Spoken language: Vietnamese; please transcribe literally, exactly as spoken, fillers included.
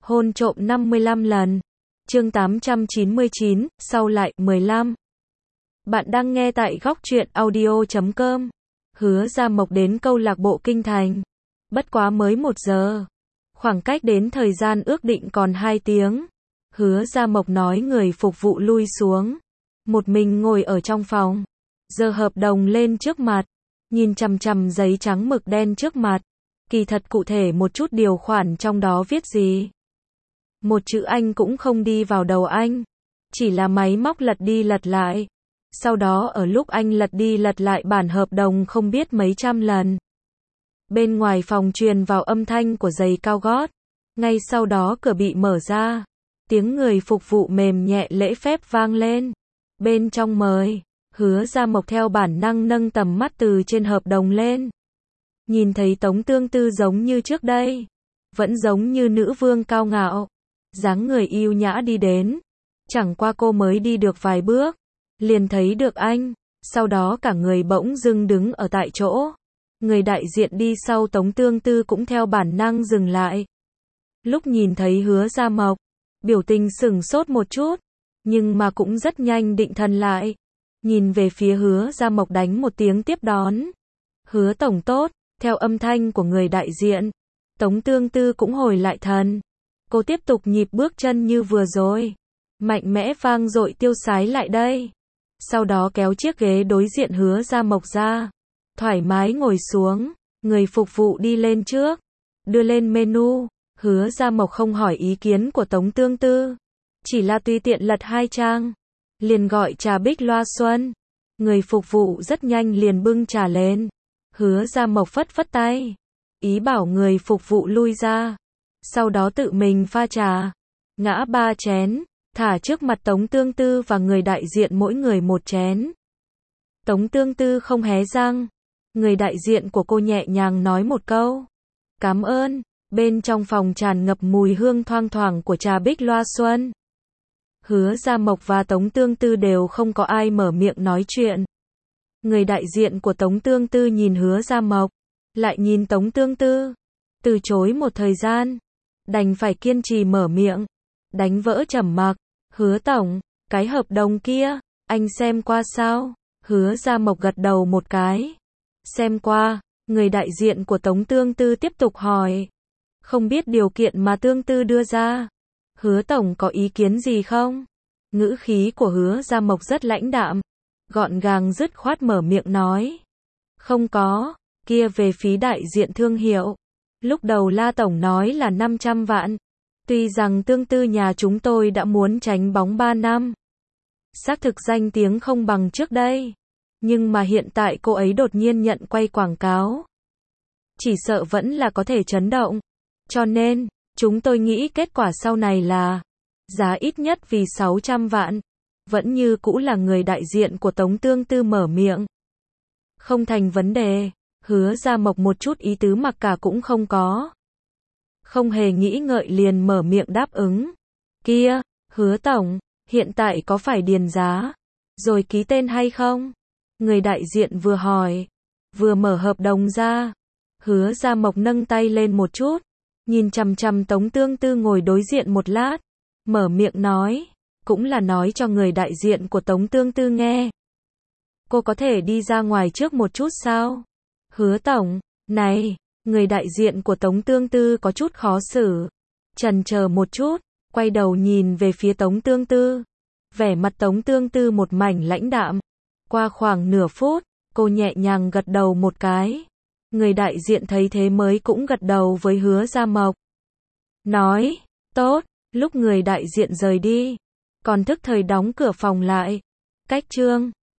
Hôn trộm năm mươi lăm lần. Chương tám trăm chín mươi chín, sau lại, mười lăm. Bạn đang nghe tại góc truyện audio chấm com. Hứa Gia Mộc đến câu lạc bộ Kinh Thành. Bất quá mới một giờ. Khoảng cách đến thời gian ước định còn hai tiếng. Hứa Gia Mộc nói người phục vụ lui xuống. Một mình ngồi ở trong phòng. Giơ hợp đồng lên trước mặt. Nhìn chằm chằm giấy trắng mực đen trước mặt. Kỳ thật cụ thể một chút điều khoản trong đó viết gì. Một chữ Anh cũng không đi vào đầu anh. Chỉ là máy móc lật đi lật lại. Sau đó ở lúc anh lật đi lật lại bản hợp đồng không biết mấy trăm lần. Bên ngoài phòng truyền vào âm thanh của giày cao gót. Ngay sau đó cửa bị mở ra. Tiếng người phục vụ mềm nhẹ lễ phép vang lên. Bên trong mời. Hứa Gia Mộc theo bản năng nâng tầm mắt từ trên hợp đồng lên. Nhìn thấy Tống Tương Tư giống như trước đây. Vẫn giống như nữ vương cao ngạo. Dáng người yêu nhã đi đến. Chẳng qua cô mới đi được vài bước. Liền thấy được anh. Sau đó cả người bỗng dưng đứng ở tại chỗ. Người đại diện đi sau Tống Tương Tư cũng theo bản năng dừng lại. Lúc nhìn thấy Hứa Gia Mộc. Biểu tình sửng sốt một chút. Nhưng mà cũng rất nhanh định thần lại. Nhìn về phía Hứa Gia Mộc đánh một tiếng tiếp đón. Hứa tổng tốt. Theo âm thanh của người đại diện. Tống Tương Tư cũng hồi lại thần. Cô tiếp tục nhịp bước chân như vừa rồi. Mạnh mẽ vang dội tiêu sái lại đây. Sau đó kéo chiếc ghế đối diện Hứa Gia Mộc ra. Thoải mái ngồi xuống. Người phục vụ đi lên trước. Đưa lên menu. Hứa Gia Mộc không hỏi ý kiến của Tống Tương Tư. Chỉ là tùy tiện lật hai trang. Liền gọi trà bích loa xuân. Người phục vụ rất nhanh liền bưng trà lên. Hứa Gia Mộc phất phất tay. Ý bảo người phục vụ lui ra. Sau đó tự mình pha trà. Ngã ba chén. Thả trước mặt Tống Tương Tư và người đại diện mỗi người một chén. Tống Tương Tư không hé răng. Người đại diện của cô nhẹ nhàng nói một câu. Cảm ơn. Bên trong phòng tràn ngập mùi hương thoang thoảng của trà bích loa xuân. Hứa Gia Mộc và Tống Tương Tư đều không có ai mở miệng nói chuyện. Người đại diện của Tống Tương Tư nhìn Hứa Gia Mộc. Lại nhìn Tống Tương Tư. Từ chối một thời gian. Đành phải kiên trì mở miệng. Đánh vỡ trầm mặc. Hứa tổng, cái hợp đồng kia, anh xem qua sao? Hứa Gia Mộc gật đầu một cái. Xem qua. Người đại diện của Tống Tương Tư tiếp tục hỏi. Không biết điều kiện mà Tương Tư đưa ra. Hứa tổng có ý kiến gì không? Ngữ khí của Hứa Gia Mộc rất lãnh đạm. Gọn gàng dứt khoát mở miệng nói. Không có. Kia về phí đại diện thương hiệu. Lúc đầu La tổng nói là năm trăm vạn. Tuy rằng Tương Tư nhà chúng tôi đã muốn tránh bóng ba năm. Xác thực danh tiếng không bằng trước đây. Nhưng mà hiện tại cô ấy đột nhiên nhận quay quảng cáo. Chỉ sợ vẫn là có thể chấn động. Cho nên, chúng tôi nghĩ kết quả sau này là giá ít nhất vì sáu trăm vạn. Vẫn như cũ là người đại diện của Tống Tương Tư mở miệng. Không thành vấn đề. Hứa Gia Mộc một chút ý tứ mặc cả cũng không có. Không hề nghĩ ngợi liền mở miệng đáp ứng. Kia, Hứa tổng, hiện tại có phải điền giá, rồi ký tên hay không? Người đại diện vừa hỏi, vừa mở hợp đồng ra. Hứa Gia Mộc nâng tay lên một chút, nhìn chằm chằm Tống Tương Tư ngồi đối diện một lát, mở miệng nói, cũng là nói cho người đại diện của Tống Tương Tư nghe. Cô có thể đi ra ngoài trước một chút sao? Hứa tổng, này, người đại diện của Tống Tương Tư có chút khó xử. Chần chờ một chút, quay đầu nhìn về phía Tống Tương Tư. Vẻ mặt Tống Tương Tư một mảnh lãnh đạm. Qua khoảng nửa phút, cô nhẹ nhàng gật đầu một cái. Người đại diện thấy thế mới cũng gật đầu với Hứa Gia Mộc. Nói, tốt, lúc người đại diện rời đi. Còn thức thời đóng cửa phòng lại. Cách chương